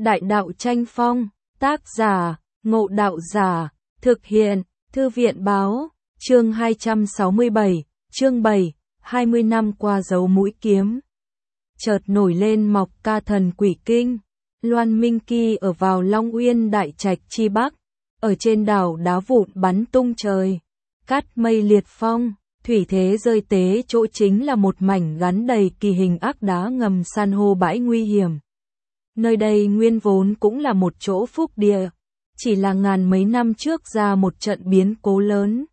Đại đạo tranh phong, tác giả, Ngộ Đạo Giả, thực hiện, Thư viện Báo, chương 267, chương 7, 20 năm qua dấu mũi kiếm. Chợt nổi lên mọc ca thần quỷ kinh, Loan Minh Kỳ ở vào Long Uyên Đại Trạch chi Bắc, ở trên đảo đá vụn bắn tung trời, cát mây liệt phong, thủy thế rơi tế chỗ chính là một mảnh gắn đầy kỳ hình ác đá ngầm san hô bãi nguy hiểm. Nơi đây nguyên vốn cũng là một chỗ phúc địa, chỉ là ngàn mấy năm trước ra một trận biến cố lớn.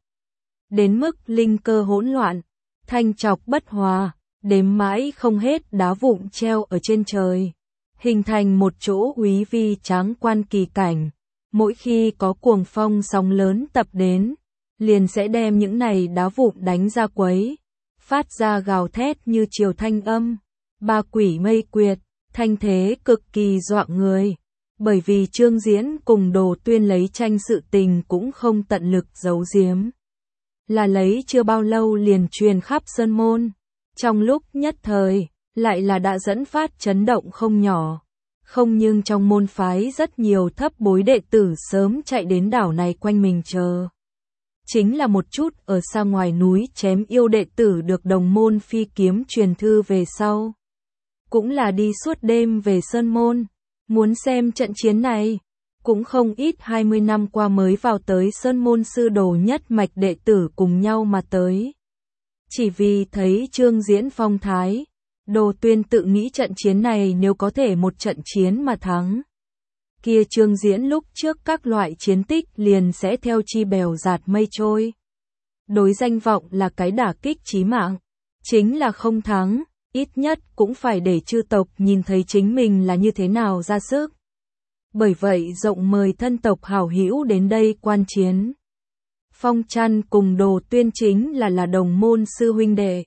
Đến mức linh cơ hỗn loạn, thanh trọc bất hòa, đếm mãi không hết đá vụn treo ở trên trời, hình thành một chỗ úy vi tráng quan kỳ cảnh. Mỗi khi có cuồng phong sóng lớn tập đến, liền sẽ đem những này đá vụn đánh ra quấy, phát ra gào thét như triều thanh âm, ba quỷ mây quyệt, thanh thế cực kỳ dọa người. Bởi vì Trương Diễn cùng Đồ Tuyên lấy tranh sự tình cũng không tận lực giấu giếm, là lấy chưa bao lâu liền truyền khắp sơn môn, trong lúc nhất thời, lại là đã dẫn phát chấn động không nhỏ. Không nhưng trong môn phái rất nhiều thấp bối đệ tử sớm chạy đến đảo này quanh mình chờ. Chính là một chút ở xa ngoài núi chém yêu đệ tử được đồng môn phi kiếm truyền thư về sau. Cũng là đi suốt đêm về sơn môn, muốn xem trận chiến này. Cũng không ít 20 năm qua mới vào tới sơn môn sư đồ nhất mạch đệ tử cùng nhau mà tới. Chỉ vì thấy Trương Diễn phong thái, Đồ Tuyên tự nghĩ trận chiến này nếu có thể một trận chiến mà thắng, kia Trương Diễn lúc trước các loại chiến tích liền sẽ theo chi bèo dạt mây trôi. Đối danh vọng là cái đả kích chí mạng, chính là không thắng, ít nhất cũng phải để chư tộc nhìn thấy chính mình là như thế nào ra sức. Bởi vậy rộng mời thân tộc hảo hữu đến đây quan chiến. Phong Trăn cùng Đồ Tuyên chính là đồng môn sư huynh đệ.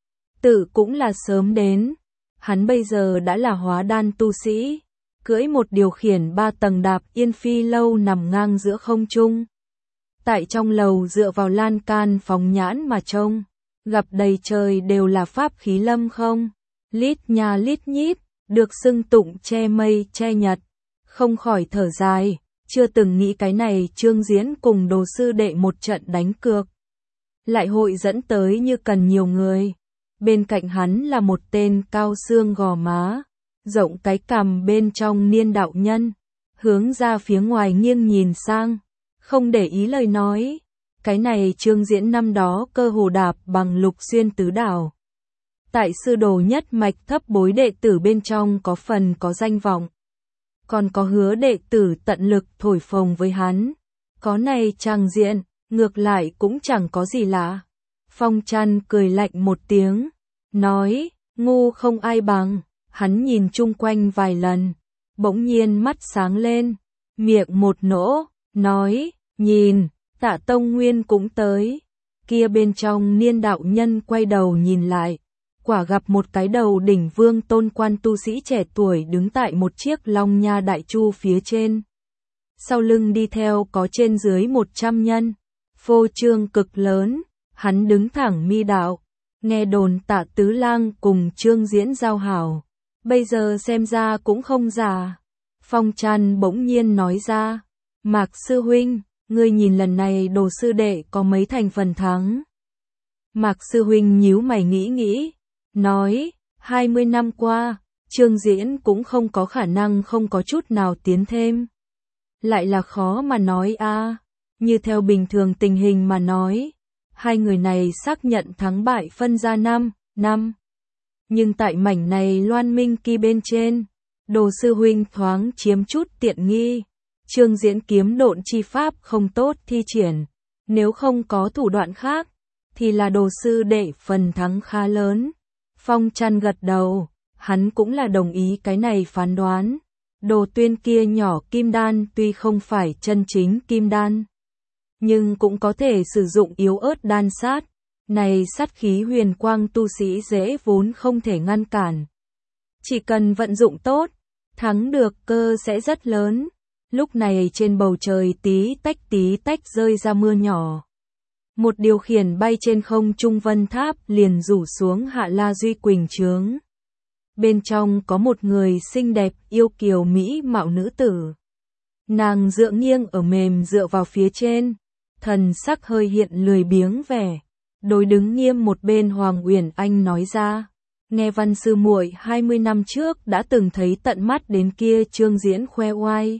Tự cũng là sớm đến, hắn bây giờ đã là hóa đan tu sĩ, cưỡi một điều khiển 3 tầng đạp yên phi lâu nằm ngang giữa không trung. Tại trong lầu dựa vào lan can phóng nhãn mà trông, gặp đầy trời đều là pháp khí lâm không, lít nhà lít nhít, được xưng tụng che mây che nhật, không khỏi thở dài, chưa từng nghĩ cái này Trương Diễn cùng Đồ sư đệ một trận đánh cược, lại hội dẫn tới như cần nhiều người. Bên cạnh hắn là một tên cao xương gò má, rộng cái cằm bên trong niên đạo nhân, hướng ra phía ngoài nghiêng nhìn sang, không để ý lời nói. Cái này Trương Diễn năm đó cơ hồ đạp bằng lục xuyên tứ đảo. Tại sư đồ nhất mạch thấp bối đệ tử bên trong có phần có danh vọng. Còn có hứa đệ tử tận lực thổi phồng với hắn. Có này chàng diện, ngược lại cũng chẳng có gì lạ. Phong Trăn cười lạnh một tiếng, nói, ngu không ai bằng. Hắn nhìn chung quanh vài lần, bỗng nhiên mắt sáng lên, miệng một nỗ, nói, nhìn, Tạ Tông Nguyên cũng tới. Kia bên trong niên đạo nhân quay đầu nhìn lại, quả gặp một cái đầu đỉnh vương tôn quan tu sĩ trẻ tuổi đứng tại một chiếc long nha đại chu phía trên. Sau lưng đi theo có trên dưới 100 nhân, phô trương cực lớn, hắn đứng thẳng mi đạo, nghe đồn Tạ Tứ Lang cùng Trương Diễn giao hảo, bây giờ xem ra cũng không giả. Phong Trăn bỗng nhiên nói ra, Mạc sư huynh, ngươi nhìn lần này Đồ sư đệ có mấy thành phần thắng. Mạc sư huynh nhíu mày nghĩ, nói, 20 năm qua, Trương Diễn cũng không có khả năng không có chút nào tiến thêm. Lại là khó mà nói a, như theo bình thường tình hình mà nói, hai người này xác nhận thắng bại phân ra 5. Nhưng tại mảnh này Loan Minh Kỳ bên trên, Đồ sư huynh thoáng chiếm chút tiện nghi. Trương Diễn kiếm độn chi pháp không tốt thi triển, nếu không có thủ đoạn khác, thì là Đồ sư đệ phần thắng khá lớn. Phong Trăn gật đầu, hắn cũng là đồng ý cái này phán đoán. Đồ Tuyên kia nhỏ kim đan tuy không phải chân chính kim đan, nhưng cũng có thể sử dụng yếu ớt đan sát. Này sát khí huyền quang tu sĩ dễ vốn không thể ngăn cản. Chỉ cần vận dụng tốt, thắng được cơ sẽ rất lớn. Lúc này trên bầu trời tí tách rơi ra mưa nhỏ. Một điều khiển bay trên không trung vân tháp liền rủ xuống Hạ La Duy Quỳnh trướng. bên trong có một người xinh đẹp yêu kiều mỹ mạo nữ tử. Nàng dựa nghiêng ở mềm dựa vào phía trên, thần sắc hơi hiện lười biếng vẻ. Đối đứng nghiêm một bên Hoàng Uyển Anh nói ra, nghe Văn sư muội 20 năm trước đã từng thấy tận mắt đến kia Trương Diễn khoe oai.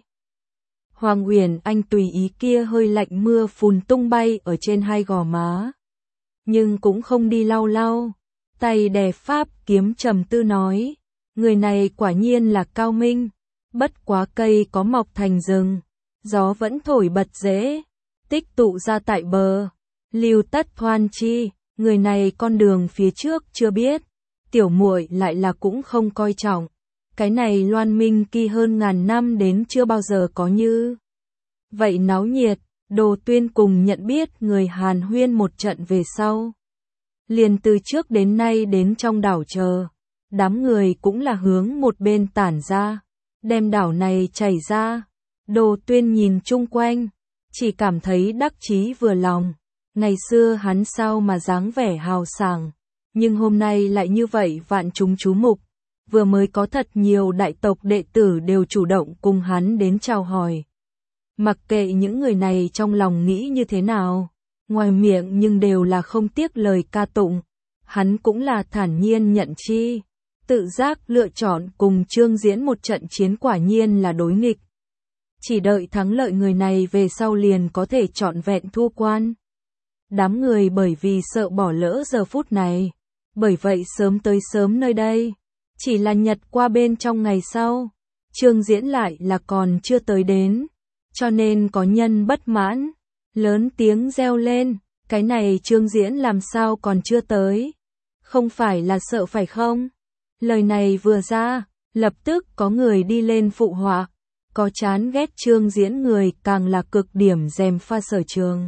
Hoàng Uyển Anh tùy ý kia hơi lạnh mưa phùn tung bay ở trên hai gò má, nhưng cũng không đi lau lau, tay đè pháp kiếm trầm tư nói, người này quả nhiên là cao minh, bất quá cây có mọc thành rừng, gió vẫn thổi bật rễ, tích tụ ra tại bờ, lưu tất thoan chi, người này con đường phía trước chưa biết, tiểu muội lại là cũng không coi trọng, cái này Loan Minh Kỳ hơn ngàn năm đến chưa bao giờ có như vậy náo nhiệt. Đồ Tuyên cùng nhận biết người Hàn huyên một trận về sau, liền từ trước đến nay đến trong đảo chờ, đám người cũng là hướng một bên tản ra, đem đảo này chảy ra. Đồ Tuyên nhìn chung quanh, chỉ cảm thấy đắc chí vừa lòng, ngày xưa hắn sao mà dáng vẻ hào sảng, nhưng hôm nay lại như vậy vạn chúng chú mục, vừa mới có thật nhiều đại tộc đệ tử đều chủ động cùng hắn đến chào hỏi. Mặc kệ những người này trong lòng nghĩ như thế nào, ngoài miệng nhưng đều là không tiếc lời ca tụng, hắn cũng là thản nhiên nhận chi, tự giác lựa chọn cùng Trương Diễn một trận chiến quả nhiên là đối nghịch. Chỉ đợi thắng lợi người này về sau liền có thể trọn vẹn thu quan. Đám người bởi vì sợ bỏ lỡ giờ phút này, bởi vậy sớm tới sớm nơi đây, chỉ là nhật qua bên trong ngày sau, Trương Diễn lại là còn chưa tới đến. Cho nên có nhân bất mãn, lớn tiếng reo lên, cái này Trương Diễn làm sao còn chưa tới, không phải là sợ phải không? Lời này vừa ra, lập tức có người đi lên phụ họa, có chán ghét Trương Diễn người càng là cực điểm gièm pha Sở Trường.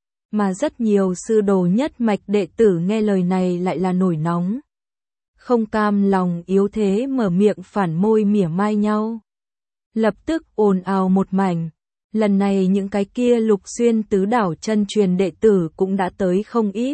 Mà rất nhiều sư đồ nhất mạch đệ tử nghe lời này lại là nổi nóng. Không cam lòng yếu thế mở miệng phản môi mỉa mai nhau. Lập tức ồn ào một mảnh. Lần này những cái kia Lục Xuyên tứ đảo chân truyền đệ tử cũng đã tới không ít.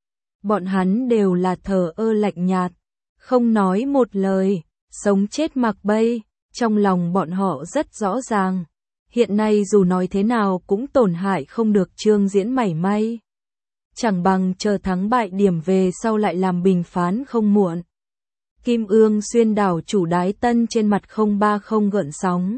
Bọn hắn đều là thờ ơ lạnh nhạt, không nói một lời, sống chết mặc bay, trong lòng bọn họ rất rõ ràng. Hiện nay dù nói thế nào cũng tổn hại không được Trương Diễn mảy may. Chẳng bằng chờ thắng bại điểm về sau lại làm bình phán không muộn. Kim Ương Xuyên đảo chủ Đái Tân trên mặt không gợn sóng.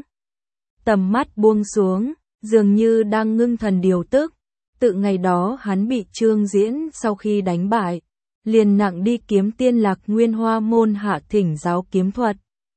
Tầm mắt buông xuống, dường như đang ngưng thần điều tức. Tự ngày đó hắn bị Trương Diễn sau khi đánh bại, liền nặng đi kiếm tiên Lạc Nguyên Hoa môn hạ thỉnh giáo kiếm thuật.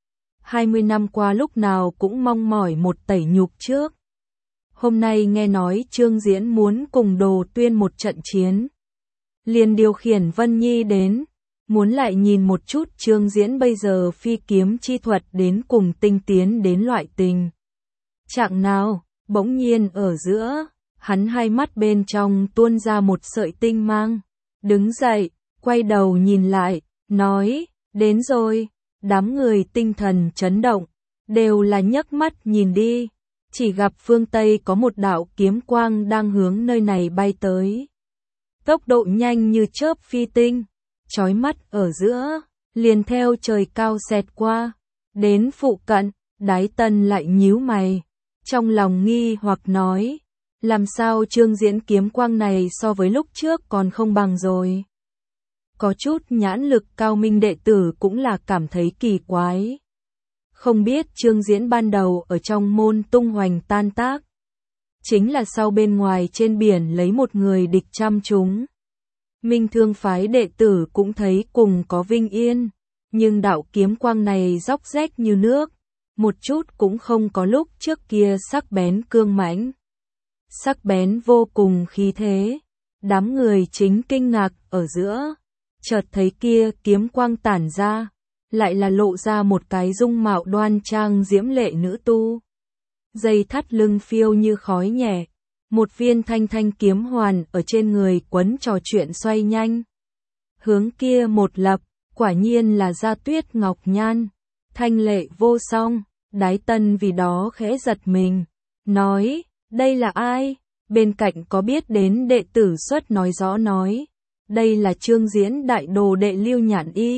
20 năm qua lúc nào cũng mong mỏi một tẩy nhục trước. Hôm nay nghe nói Trương Diễn muốn cùng Đồ Tuyên một trận chiến, liền điều khiển Vân Nhi đến, muốn lại nhìn một chút Trương Diễn bây giờ phi kiếm chi thuật đến cùng tinh tiến đến loại tình trạng nào. Bỗng nhiên ở giữa, hắn hai mắt bên trong tuôn ra một sợi tinh mang, đứng dậy, quay đầu nhìn lại, nói, đến rồi. Đám người tinh thần chấn động, đều là nhấc mắt nhìn đi, chỉ gặp phương Tây có một đạo kiếm quang đang hướng nơi này bay tới. Tốc độ nhanh như chớp phi tinh, chói mắt ở giữa, liền theo trời cao xẹt qua, đến phụ cận, Đái Tân lại nhíu mày, trong lòng nghi hoặc nói, làm sao Trương Diễn kiếm quang này so với lúc trước còn không bằng rồi. Có chút nhãn lực cao minh đệ tử cũng là cảm thấy kỳ quái. Không biết Trương Diễn ban đầu ở trong môn tung hoành tan tác, chính là sau bên ngoài trên biển lấy một người địch trăm chúng. Minh Thương phái đệ tử cũng thấy cùng có vinh yên, nhưng đạo kiếm quang này róc rách như nước, một chút cũng không có lúc trước kia sắc bén cương mãnh. Sắc bén vô cùng khí thế, đám người chính kinh ngạc ở giữa. Chợt thấy kia kiếm quang tản ra, lại là lộ ra một cái dung mạo đoan trang diễm lệ nữ tu. Dây thắt lưng phiêu như khói nhẹ, một viên thanh thanh kiếm hoàn ở trên người quấn trò chuyện xoay nhanh. Hướng kia một lập, quả nhiên là Gia Tuyết Ngọc Nhan, thanh lệ vô song. Đái Tân vì đó khẽ giật mình, nói, đây là ai? Bên cạnh có biết đến đệ tử xuất nói rõ nói. Đây là Trương Diễn đại đồ đệ Lưu Nhạn Y,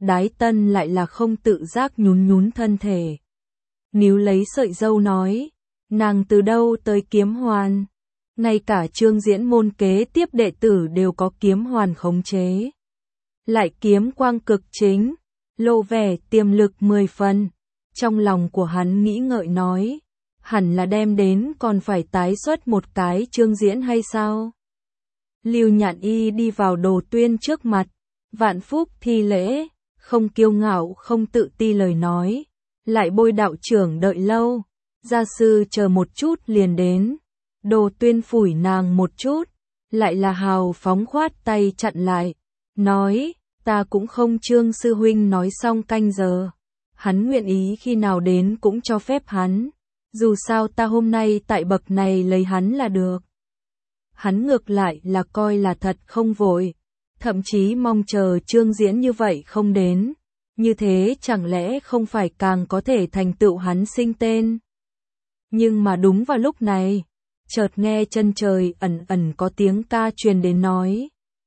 Đái Tân lại là không tự giác nhún nhún thân thể. Níu lấy sợi dâu nói, nàng từ đâu tới kiếm hoàn? Ngay cả Trương Diễn môn kế tiếp đệ tử đều có kiếm hoàn khống chế. Lại kiếm quang cực chính, lộ vẻ tiềm lực 10 phần. Trong lòng của hắn nghĩ ngợi nói, hẳn là đem đến còn phải tái xuất một cái Trương Diễn hay sao? Lưu Nhạn Y đi vào Đồ Tuyên trước mặt, vạn phúc thi lễ, không kiêu ngạo không tự ti lời nói, lại bôi đạo trưởng đợi lâu, gia sư chờ một chút liền đến. Đồ Tuyên phủi nàng một chút, lại là hào phóng khoát tay chặn lại, nói, ta cũng không Trương sư huynh nói xong canh giờ, hắn nguyện ý khi nào đến cũng cho phép hắn, dù sao ta hôm nay tại bậc này lấy hắn là được. Hắn ngược lại là coi là thật không vội, thậm chí mong chờ Trương Diễn như vậy không đến, như thế chẳng lẽ không phải càng có thể thành tựu hắn sinh tên. Nhưng mà đúng vào lúc này, chợt nghe chân trời ẩn ẩn có tiếng ca truyền đến nói.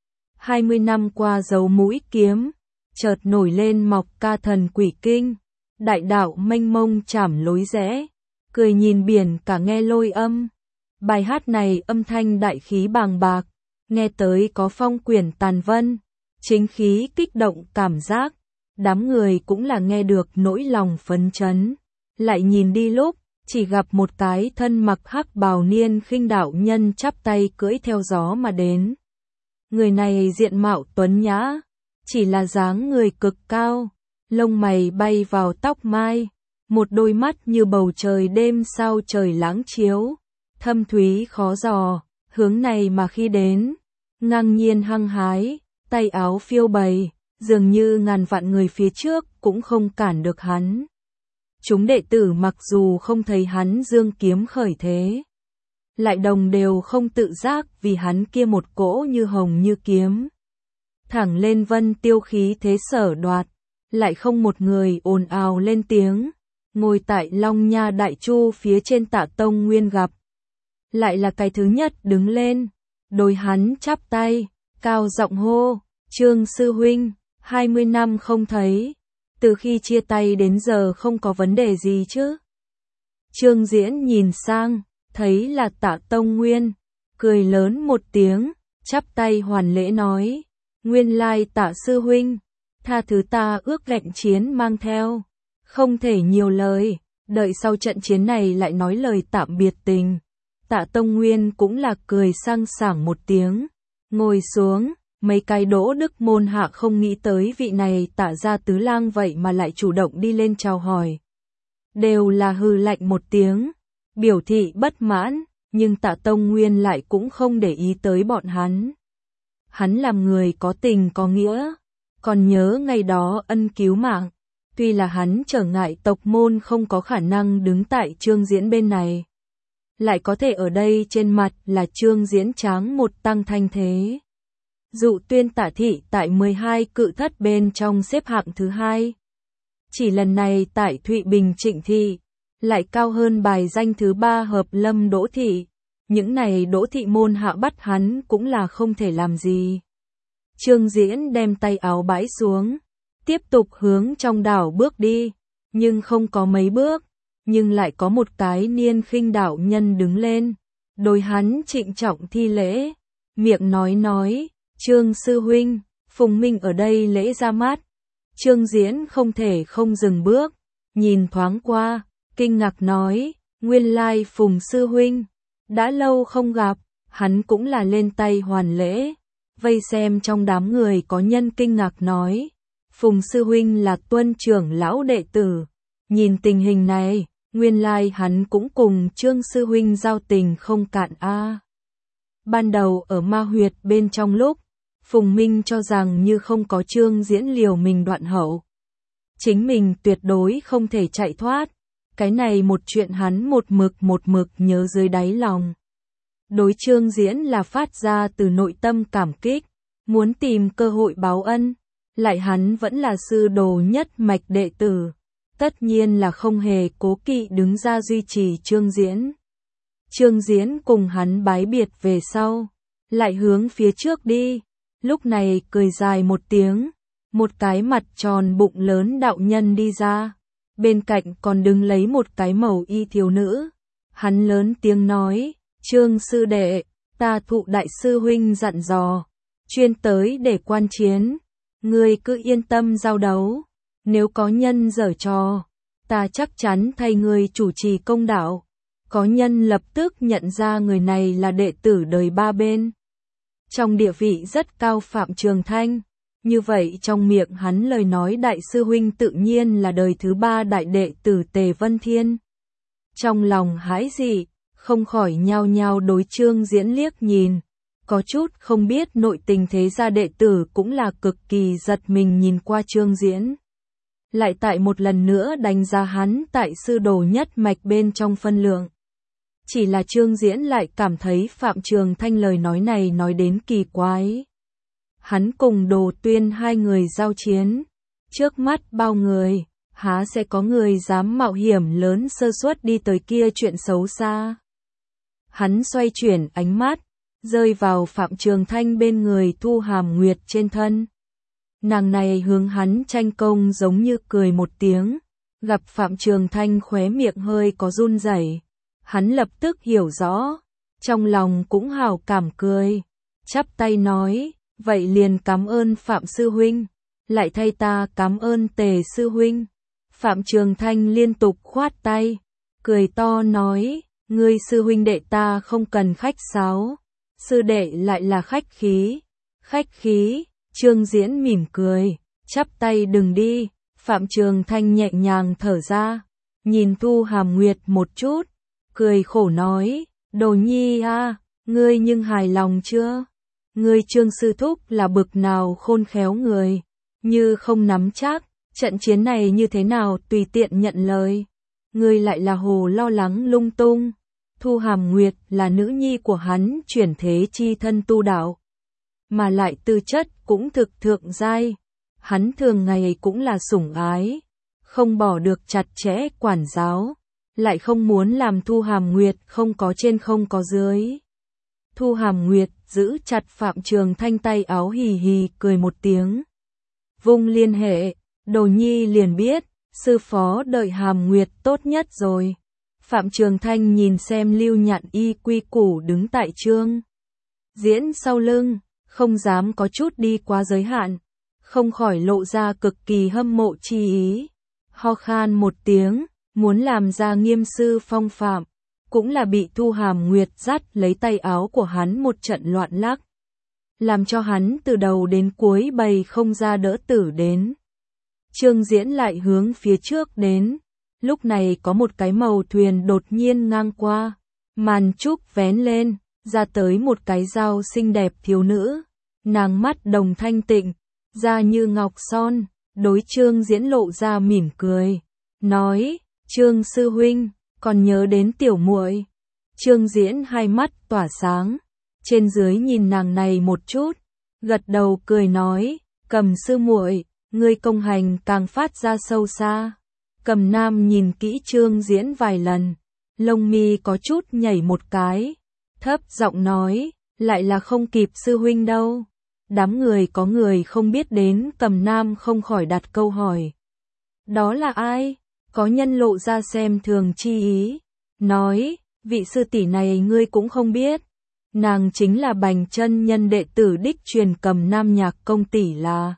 20 năm qua dấu mũi kiếm, chợt nổi lên mọc ca thần quỷ kinh, đại đạo mênh mông chảm lối rẽ, cười nhìn biển cả nghe lôi âm. Bài hát này âm thanh đại khí bàng bạc, nghe tới có phong quyển tàn vân, chính khí kích động cảm giác, đám người cũng là nghe được nỗi lòng phấn chấn. Lại nhìn đi lúc, chỉ gặp một cái thân mặc hắc bào niên khinh đạo nhân chắp tay cưỡi theo gió mà đến. Người này diện mạo tuấn nhã, chỉ là dáng người cực cao, lông mày bay vào tóc mai, một đôi mắt như bầu trời đêm sao trời láng chiếu, thâm thúy khó dò, hướng này mà khi đến, ngang nhiên hăng hái, tay áo phiêu bày, dường như ngàn vạn người phía trước cũng không cản được hắn. Chúng đệ tử mặc dù không thấy hắn dương kiếm khởi thế, lại đồng đều không tự giác vì hắn kia một cỗ như hồng như kiếm. Thẳng lên vân tiêu khí thế sở đoạt, lại không một người ồn ào lên tiếng, ngồi tại Long Nha Đại Chu phía trên Tạ Tông Nguyên gặp. Lại là cái thứ nhất đứng lên, đối hắn chắp tay, cao giọng hô, Trương sư huynh, 20 năm không thấy, từ khi chia tay đến giờ không có vấn đề gì chứ? Trương Diễn nhìn sang, thấy là Tạ Tông Nguyên, cười lớn một tiếng, chắp tay hoàn lễ nói, nguyên lai Tạ sư huynh, tha thứ ta ước lệnh chiến mang theo, không thể nhiều lời, đợi sau trận chiến này lại nói lời tạm biệt tình. Tạ Tông Nguyên cũng là cười sang sảng một tiếng, ngồi xuống, mấy cái Đỗ Đức môn hạ không nghĩ tới vị này Tạ gia tứ lang vậy mà lại chủ động đi lên chào hỏi. Đều là hừ lạnh một tiếng, biểu thị bất mãn, nhưng Tạ Tông Nguyên lại cũng không để ý tới bọn hắn. Hắn làm người có tình có nghĩa, còn nhớ ngày đó ân cứu mạng, tuy là hắn trở ngại tộc môn không có khả năng đứng tại Trương Diễn bên này. Lại có thể ở đây trên mặt là Trương Diễn tráng một tăng thanh thế. Dụ Tuyên Tạ thị tại 12 cự thất bên trong xếp hạng thứ 2. Chỉ lần này tại Thụy Bình Trịnh thị, lại cao hơn bài danh thứ 3 Hợp Lâm Đỗ thị. Những này Đỗ thị môn hạ bắt hắn cũng là không thể làm gì. Trương Diễn đem tay áo bãi xuống, tiếp tục hướng trong đảo bước đi, nhưng không có mấy bước, nhưng lại có một cái niên khinh đạo nhân đứng lên, đối hắn trịnh trọng thi lễ, miệng nói, Trương sư huynh, Phùng Minh ở đây lễ ra mắt. Trương Diễn không thể không dừng bước, nhìn thoáng qua, kinh ngạc nói, nguyên lai Phùng sư huynh, đã lâu không gặp, hắn cũng là lên tay hoàn lễ, vây xem trong đám người có nhân kinh ngạc nói, Phùng sư huynh là Tuân trưởng lão đệ tử, nhìn tình hình này, nguyên lai hắn cũng cùng Trương sư huynh giao tình không cạn a. Ban đầu ở ma huyệt bên trong lúc, Phùng Minh cho rằng như không có Trương Diễn liều mình đoạn hậu, chính mình tuyệt đối không thể chạy thoát, cái này một chuyện hắn một mực nhớ dưới đáy lòng. Đối Trương Diễn là phát ra từ nội tâm cảm kích, muốn tìm cơ hội báo ân, lại hắn vẫn là sư đồ nhất mạch đệ tử, tất nhiên là không hề cố kỵ đứng ra duy trì Trương Diễn. Trương Diễn cùng hắn bái biệt về sau, lại hướng phía trước đi, lúc này cười dài một tiếng, một cái mặt tròn bụng lớn đạo nhân đi ra, bên cạnh còn đứng lấy một cái màu y thiếu nữ. Hắn lớn tiếng nói, Trương sư đệ, ta thụ đại sư huynh dặn dò, chuyên tới để quan chiến, ngươi cứ yên tâm giao đấu, nếu có nhân giở trò, ta chắc chắn thay ngươi chủ trì công đạo. Có nhân lập tức nhận ra người này là đệ tử đời ba bên, trong địa vị rất cao Phạm Trường Thanh. Như vậy trong miệng hắn lời nói đại sư huynh tự nhiên là đời thứ ba đại đệ tử Tề Vân Thiên. Trong lòng hãi dị, không khỏi nhao nhao đối Trương Diễn liếc nhìn, có chút không biết nội tình thế gia đệ tử cũng là cực kỳ giật mình nhìn qua Trương Diễn. Lại tại một lần nữa đánh giá hắn tại sư đồ nhất mạch bên trong phân lượng. Chỉ là Trương Diễn lại cảm thấy Phạm Trường Thanh lời nói này nói đến kỳ quái. Hắn cùng Đồ Tuyên hai người giao chiến, trước mắt bao người, há sẽ có người dám mạo hiểm lớn sơ suất đi tới kia chuyện xấu xa. Hắn xoay chuyển ánh mắt, rơi vào Phạm Trường Thanh bên người Thu Hàm Nguyệt trên thân. Nàng này hướng hắn tranh công giống như cười một tiếng, gặp Phạm Trường Thanh khóe miệng hơi có run rẩy, hắn lập tức hiểu rõ, trong lòng cũng hào cảm cười, chắp tay nói, vậy liền cảm ơn Phạm sư huynh, lại thay ta cảm ơn Tề sư huynh. Phạm Trường Thanh liên tục khoát tay, cười to nói, ngươi sư huynh đệ ta không cần khách sáo, sư đệ lại là khách khí. Khách khí, Trương Diễn mỉm cười, chắp tay đừng đi. Phạm Trường Thanh nhẹ nhàng thở ra, nhìn Thu Hàm Nguyệt một chút, cười khổ nói, Đồ Nhi a, ngươi nhưng hài lòng chưa? Ngươi Trương sư thúc là bực nào khôn khéo người, như không nắm chắc, trận chiến này như thế nào tùy tiện nhận lời. Ngươi lại là hồ lo lắng lung tung. Thu Hàm Nguyệt là nữ nhi của hắn chuyển thế chi thân tu đạo, mà lại tư chất cũng thực thượng giai. Hắn thường ngày cũng là sủng ái, không bỏ được chặt chẽ quản giáo, lại không muốn làm Thu Hàm Nguyệt không có trên không có dưới. Thu Hàm Nguyệt giữ chặt Phạm Trường Thanh tay áo hì hì cười một tiếng. Vung liên hệ, Đồ Nhi liền biết, sư phó đợi Hàm Nguyệt tốt nhất rồi. Phạm Trường Thanh nhìn xem Lưu Nhạn Y quy củ đứng tại Trương Diễn sau lưng, không dám có chút đi quá giới hạn, không khỏi lộ ra cực kỳ hâm mộ chi ý. Ho khan một tiếng, muốn làm ra nghiêm sư phong phạm, cũng là bị Thu Hàm Nguyệt dắt lấy tay áo của hắn một trận loạn lắc, làm cho hắn từ đầu đến cuối bày không ra đỡ tử đến. Trương Diễn lại hướng phía trước đến, lúc này có một cái màu thuyền đột nhiên ngang qua, màn trúc vén lên, ra tới một cái dao xinh đẹp thiếu nữ, nàng mắt đồng thanh tịnh, da như ngọc son, đối Trương Diễn lộ ra mỉm cười, nói, Trương sư huynh, còn nhớ đến tiểu muội. Trương Diễn hai mắt tỏa sáng, trên dưới nhìn nàng này một chút, gật đầu cười nói, Cầm sư muội, ngươi công hành càng phát ra sâu xa. Cầm Nam nhìn kỹ Trương Diễn vài lần, lông mi có chút nhảy một cái, thấp giọng nói, lại là không kịp sư huynh đâu. Đám người có người không biết đến, Cầm Nam không khỏi đặt câu hỏi. Đó là ai? Có nhân lộ ra xem thường chi ý, nói, vị sư tỷ này ngươi cũng không biết. Nàng chính là Bành chân nhân đệ tử đích truyền Cầm Nam Nhạc công tỷ là.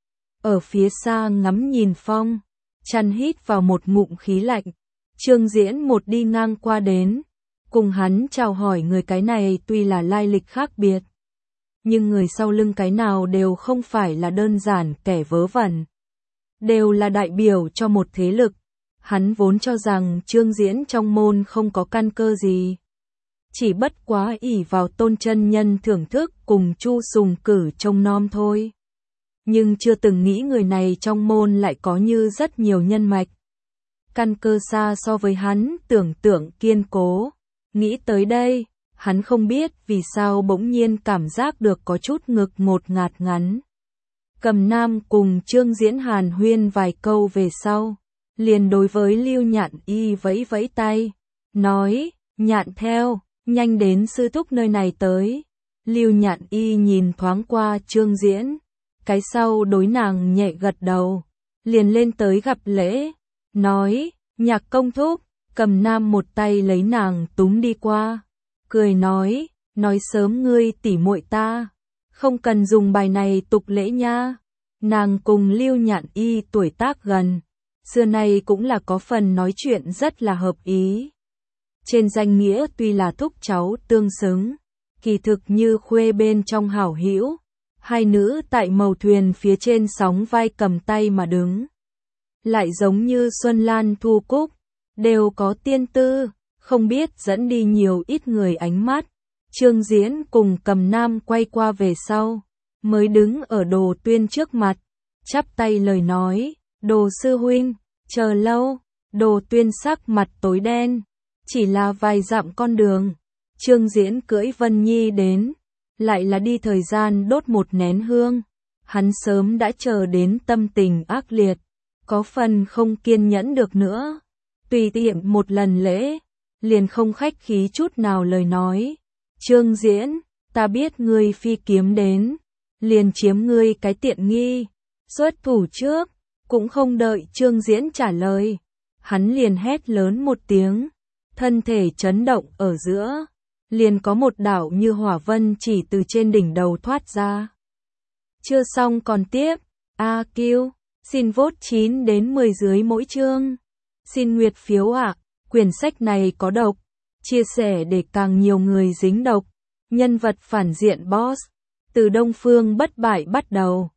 Ở phía xa ngắm nhìn phong, chăn hít vào một ngụm khí lạnh. Trương Diễn một đi ngang qua đến, cùng hắn chào hỏi người cái này tuy là lai lịch khác biệt, nhưng người sau lưng cái nào đều không phải là đơn giản kẻ vớ vẩn, đều là đại biểu cho một thế lực. Hắn vốn cho rằng Trương Diễn trong môn không có căn cơ gì, chỉ bất quá ỷ vào Tôn chân nhân thưởng thức cùng Chu Sùng cử trông nom thôi. Nhưng chưa từng nghĩ người này trong môn lại có như rất nhiều nhân mạch. Căn cơ xa so với hắn tưởng tượng kiên cố. Nghĩ tới đây, hắn không biết vì sao bỗng nhiên cảm giác được có chút ngực ngột ngạt ngắn. Cầm Nam cùng Trương Diễn hàn huyên vài câu về sau, liền đối với Lưu Nhạn Y vẫy vẫy tay, nói, Nhạn theo, nhanh đến sư thúc nơi này tới. Lưu Nhạn Y nhìn thoáng qua Trương Diễn, cái sau đối nàng nhẹ gật đầu, liền lên tới gặp lễ, nói, Nhạc công thúc. Cầm Nam một tay lấy nàng túm đi qua, cười nói sớm ngươi tỉ muội ta, không cần dùng bài này tục lễ nha. Nàng cùng Lưu Nhạn Y tuổi tác gần, xưa nay cũng là có phần nói chuyện rất là hợp ý. Trên danh nghĩa tuy là thúc cháu tương xứng, kỳ thực như khuê bên trong hảo hữu, hai nữ tại màu thuyền phía trên sóng vai cầm tay mà đứng. Lại giống như Xuân Lan Thu Cúc, đều có tiên tư, không biết dẫn đi nhiều ít người ánh mắt. Trương Diễn cùng Cầm Nam quay qua về sau, mới đứng ở Đồ Tuyên trước mặt, chắp tay lời nói, Đồ sư huynh, chờ lâu. Đồ Tuyên sắc mặt tối đen, chỉ là vài dặm con đường. Trương Diễn cưỡi Vân Nhi đến, lại là đi thời gian đốt một nén hương. Hắn sớm đã chờ đến tâm tình ác liệt, có phần không kiên nhẫn được nữa. Tùy tiện một lần lễ, liền không khách khí chút nào lời nói. Trương Diễn, ta biết ngươi phi kiếm đến, liền chiếm ngươi cái tiện nghi. Xuất thủ trước, cũng không đợi Trương Diễn trả lời. Hắn liền hét lớn một tiếng, thân thể chấn động ở giữa. Liền có một đạo như hỏa vân chỉ từ trên đỉnh đầu thoát ra. Chưa xong còn tiếp. A-Kiu, xin vote 9 đến 10 dưới mỗi chương. Xin nguyệt phiếu ạ. Quyển sách này có độc, chia sẻ để càng nhiều người dính độc. Nhân vật phản diện boss, từ Đông Phương bất bại bắt đầu,